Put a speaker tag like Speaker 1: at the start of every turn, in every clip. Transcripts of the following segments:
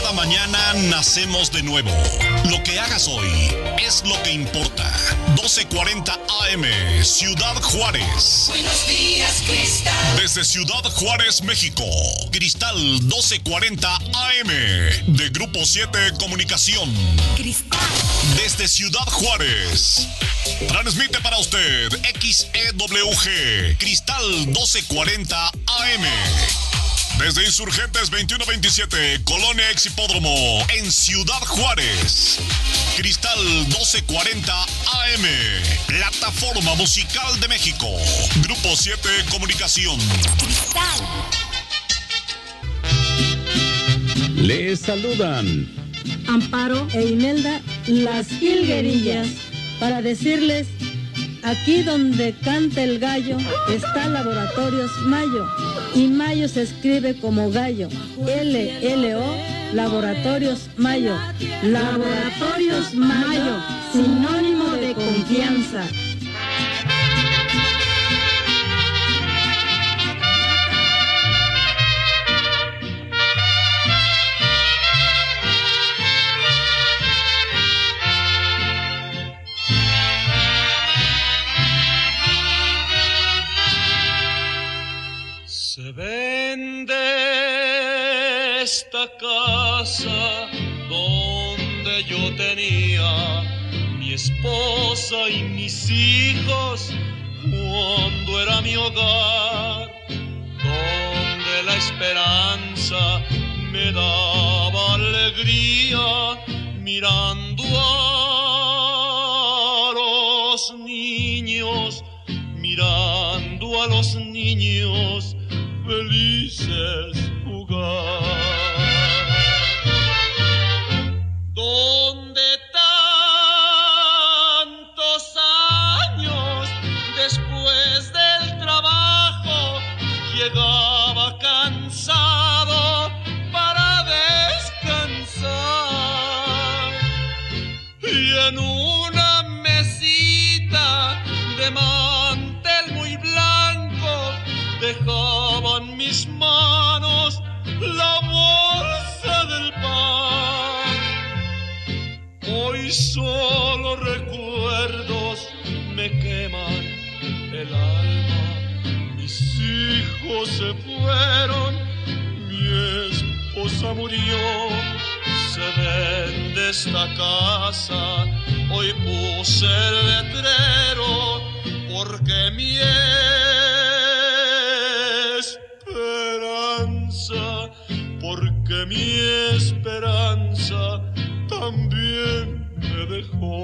Speaker 1: Cada mañana nacemos de nuevo. Lo que hagas hoy es lo que importa. 12:40 AM, Ciudad Juárez.
Speaker 2: Buenos días, Cristal.
Speaker 1: Desde Ciudad Juárez, México. Cristal 12:40 AM, de Grupo 7 Comunicación.
Speaker 2: Cristal.
Speaker 1: Desde Ciudad Juárez. Transmite para usted XEWG, Cristal 12:40 AM. Desde Insurgentes 2127, Colonia Exhipódromo, en Ciudad Juárez. Cristal 12:40 AM, Plataforma Musical de México. Grupo 7 Comunicación.
Speaker 2: Cristal.
Speaker 3: Les saludan
Speaker 4: Amparo e Imelda, las Hilguerillas, para decirles: aquí donde canta el gallo está Laboratorios Mayo, y Mayo se escribe como gallo, LLO, Laboratorios Mayo. Laboratorios Mayo, sinónimo de confianza.
Speaker 5: Se vende esta casa donde yo tenía mi esposa y mis hijos cuando era mi hogar, donde la esperanza me daba alegría mirando a los niños, mirando a los niños felices jugar. Donde tantos años después del trabajo llegaba cansado para descansar, y en una mesita de mantel muy blanco dejaban mis manos la bolsa del pan. Hoy solo recuerdos me queman el alma. Mis hijos se fueron, mi esposa murió. Se vende esta casa, hoy puse el letrero, porque mi esperanza, porque mi esperanza también me dejó.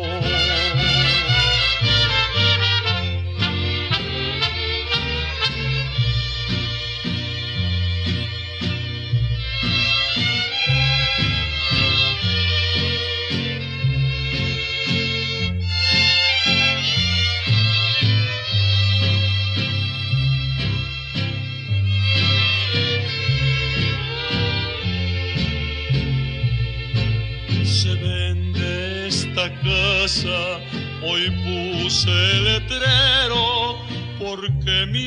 Speaker 5: Se vende esta casa, hoy puse el letrero, porque mi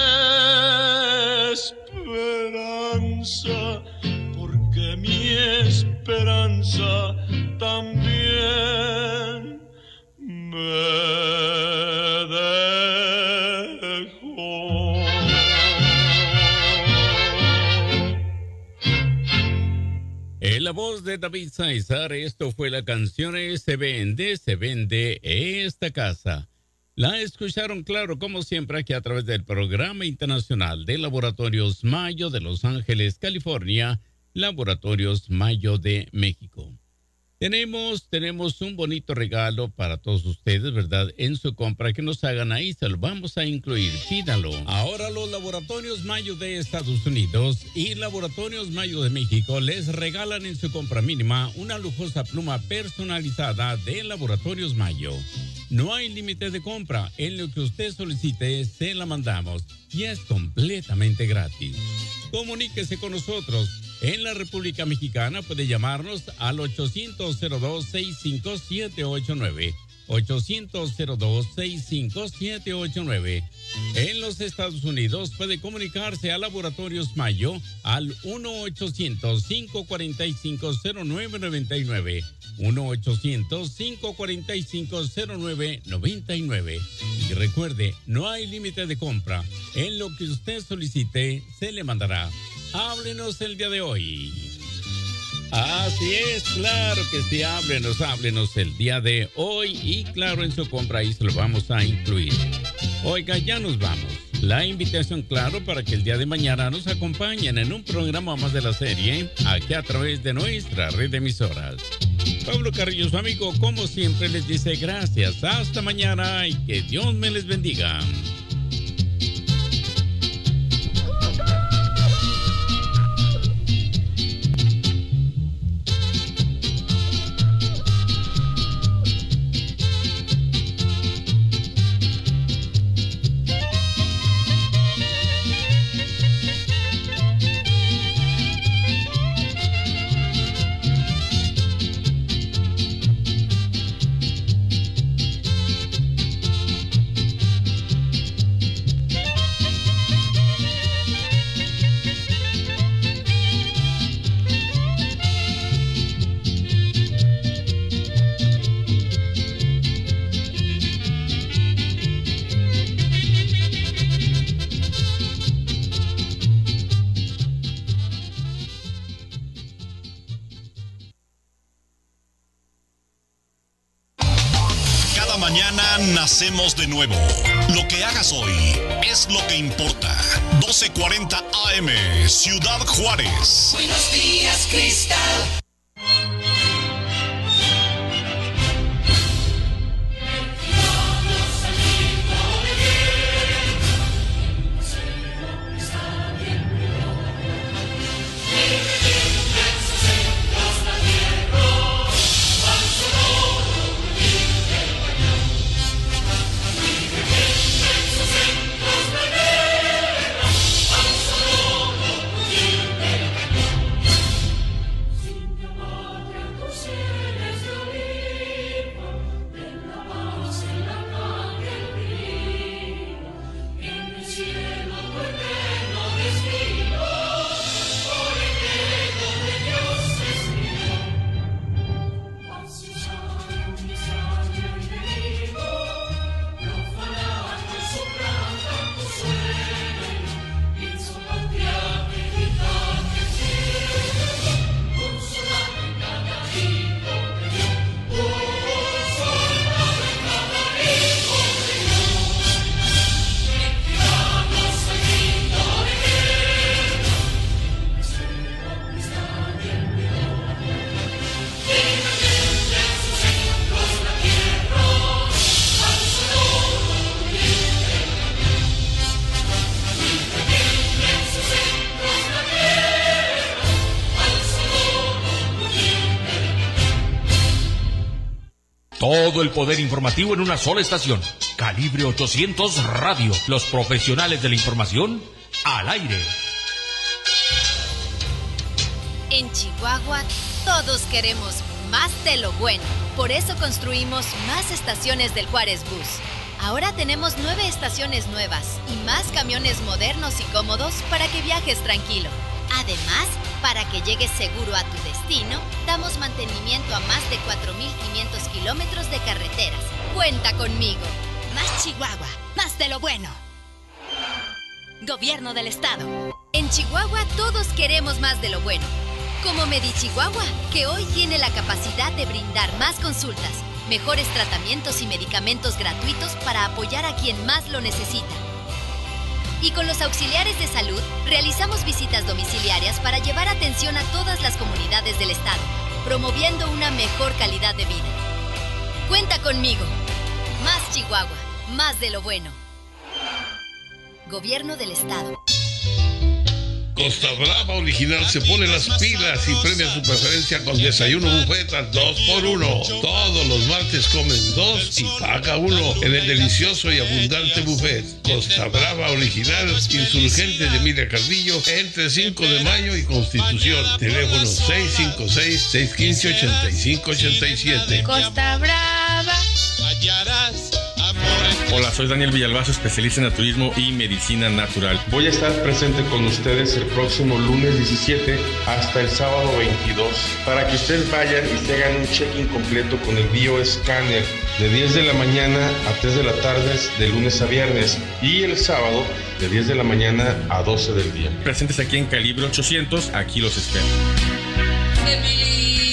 Speaker 5: esperanza, porque mi esperanza también me dejó.
Speaker 3: en la voz de David Sáizar. Esto fue la canción Se vende esta casa. La escucharon, claro, como siempre, aquí a través del Programa Internacional de Laboratorios Mayo de Los Ángeles, California, Laboratorios Mayo de México. Tenemos un bonito regalo para todos ustedes, ¿verdad? En su compra que nos hagan ahí, se lo vamos a incluir. Pídalo. Ahora los Laboratorios Mayo de Estados Unidos y Laboratorios Mayo de México les regalan en su compra mínima una lujosa pluma personalizada de Laboratorios Mayo. No hay límite de compra. En lo que usted solicite, se la mandamos. Y es completamente gratis. Comuníquese con nosotros. En la República Mexicana puede llamarnos al 800-02-65789 1-800-02-65789. En los Estados Unidos puede comunicarse a Laboratorios Mayo al 1-800-545-0999. 1-800-545-0999. Y recuerde, no hay límite de compra. En lo que usted solicite, se le mandará. Háblenos el día de hoy. Así es, claro que sí, háblenos el día de hoy y claro, en su compra ahí se lo vamos a incluir. Oiga, ya nos vamos. La invitación, claro, para que el día de mañana nos acompañen en un programa más de la serie, aquí a través de nuestra red de emisoras. Pablo Carrillo, su amigo, como siempre, les dice gracias, hasta mañana y que Dios me les bendiga.
Speaker 1: Nacemos de nuevo. Lo que hagas hoy es lo que importa. 1240 AM, Ciudad Juárez.
Speaker 2: Buenos días, Cristal.
Speaker 6: Todo el poder informativo en una sola estación. Calibre 800 Radio. Los profesionales de la información al aire.
Speaker 7: En Chihuahua, todos queremos más de lo bueno. Por eso construimos más estaciones del Juárez Bus. Ahora tenemos 9 estaciones nuevas y más camiones modernos y cómodos para que viajes tranquilo. Además, para que llegues seguro a tu destino, damos mantenimiento a más de 4,500 kilómetros de carreteras. Cuenta conmigo.
Speaker 2: Más Chihuahua, más de lo bueno. Gobierno del Estado.
Speaker 7: En Chihuahua todos queremos más de lo bueno. Como MediChihuahua, que hoy tiene la capacidad de brindar más consultas, mejores tratamientos y medicamentos gratuitos para apoyar a quien más lo necesita. Y con los auxiliares de salud, realizamos visitas domiciliarias para llevar atención a todas las comunidades del estado, promoviendo una mejor calidad de vida. Cuenta conmigo. Más Chihuahua, más de lo bueno. Gobierno del Estado.
Speaker 8: Costa Brava Original se pone las pilas y premia su preferencia con desayuno buffet al 2x1. Todos los martes comen 2 y paga 1 en el delicioso y abundante buffet. Costa Brava Original, Insurgente de Emilia Carrillo, entre 5 de mayo y Constitución. Teléfono 656-615-8587.
Speaker 9: Costa Brava.
Speaker 5: hallarás amor.
Speaker 9: Hola, soy Daniel Villalbazo, especialista en naturismo y medicina natural.
Speaker 10: Voy a estar presente con ustedes el próximo lunes 17 hasta el sábado 22 para que ustedes vayan y se hagan un check-in completo con el BioScanner de 10 de la mañana a 3 de la tarde de lunes a viernes y el sábado de 10 de la mañana a 12 del día.
Speaker 9: Presentes aquí en Calibre 800, aquí los espero.